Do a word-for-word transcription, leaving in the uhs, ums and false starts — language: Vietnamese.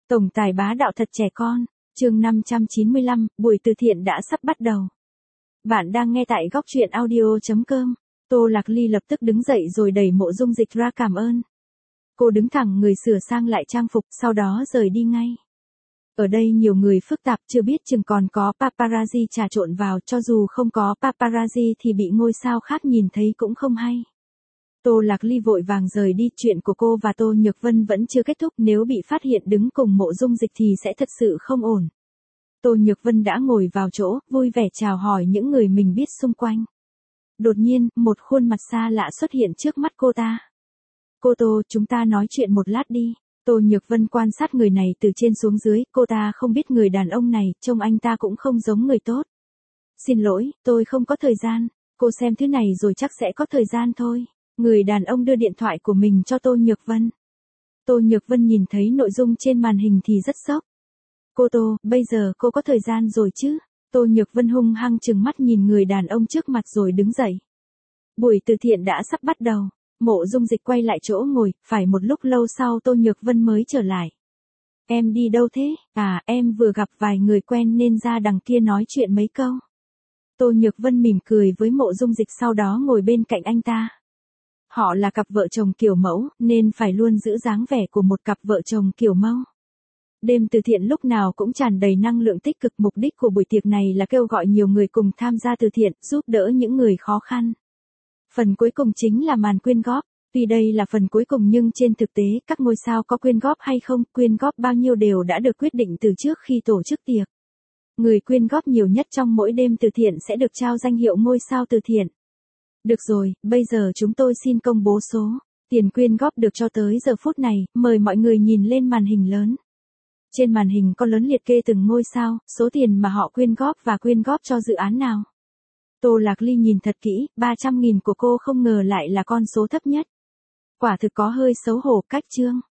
Tổng tài bá đạo thật trẻ con, chương năm trăm chín mươi lăm, buổi từ thiện đã sắp bắt đầu. Bạn đang nghe tại góc truyện audio chấm com. Tô Lạc Ly lập tức đứng dậy rồi đẩy Mộ Dung Dịch ra cảm ơn. Cô đứng thẳng người sửa sang lại trang phục, sau đó rời đi ngay. Ở đây nhiều người phức tạp, chưa biết chừng còn có paparazzi trà trộn vào, cho dù không có paparazzi thì bị ngôi sao khác nhìn thấy cũng không hay. Tô Lạc Ly vội vàng rời đi, chuyện của cô và Tô Nhược Vân vẫn chưa kết thúc, nếu bị phát hiện đứng cùng Mộ Dung Dịch thì sẽ thật sự không ổn. Tô Nhược Vân đã ngồi vào chỗ, vui vẻ chào hỏi những người mình biết xung quanh. Đột nhiên, một khuôn mặt xa lạ xuất hiện trước mắt cô ta. Cô Tô, chúng ta nói chuyện một lát đi. Tô Nhược Vân quan sát người này từ trên xuống dưới, cô ta không biết người đàn ông này, trông anh ta cũng không giống người tốt. Xin lỗi, tôi không có thời gian, cô xem thứ này rồi chắc sẽ có thời gian thôi. Người đàn ông đưa điện thoại của mình cho Tô Nhược Vân. Tô Nhược Vân nhìn thấy nội dung trên màn hình thì rất sốc. Cô Tô, bây giờ cô có thời gian rồi chứ? Tô Nhược Vân hung hăng trừng mắt nhìn người đàn ông trước mặt rồi đứng dậy. Buổi từ thiện đã sắp bắt đầu. Mộ Dung Dịch quay lại chỗ ngồi, phải một lúc lâu sau Tô Nhược Vân mới trở lại. Em đi đâu thế? À, em vừa gặp vài người quen nên ra đằng kia nói chuyện mấy câu. Tô Nhược Vân mỉm cười với Mộ Dung Dịch, sau đó ngồi bên cạnh anh ta. Họ là cặp vợ chồng kiểu mẫu, nên phải luôn giữ dáng vẻ của một cặp vợ chồng kiểu mẫu. Đêm từ thiện lúc nào cũng tràn đầy năng lượng tích cực, mục đích của buổi tiệc này là kêu gọi nhiều người cùng tham gia từ thiện, giúp đỡ những người khó khăn. Phần cuối cùng chính là màn quyên góp. Tuy đây là phần cuối cùng nhưng trên thực tế các ngôi sao có quyên góp hay không, quyên góp bao nhiêu đều đã được quyết định từ trước khi tổ chức tiệc. Người quyên góp nhiều nhất trong mỗi đêm từ thiện sẽ được trao danh hiệu ngôi sao từ thiện. Được rồi, bây giờ chúng tôi xin công bố số tiền quyên góp được cho tới giờ phút này, mời mọi người nhìn lên màn hình lớn. Trên màn hình có lớn liệt kê từng ngôi sao, số tiền mà họ quyên góp và quyên góp cho dự án nào. Tô Lạc Ly nhìn thật kỹ, ba trăm nghìn của cô không ngờ lại là con số thấp nhất. Quả thực có hơi xấu hổ, cách chương.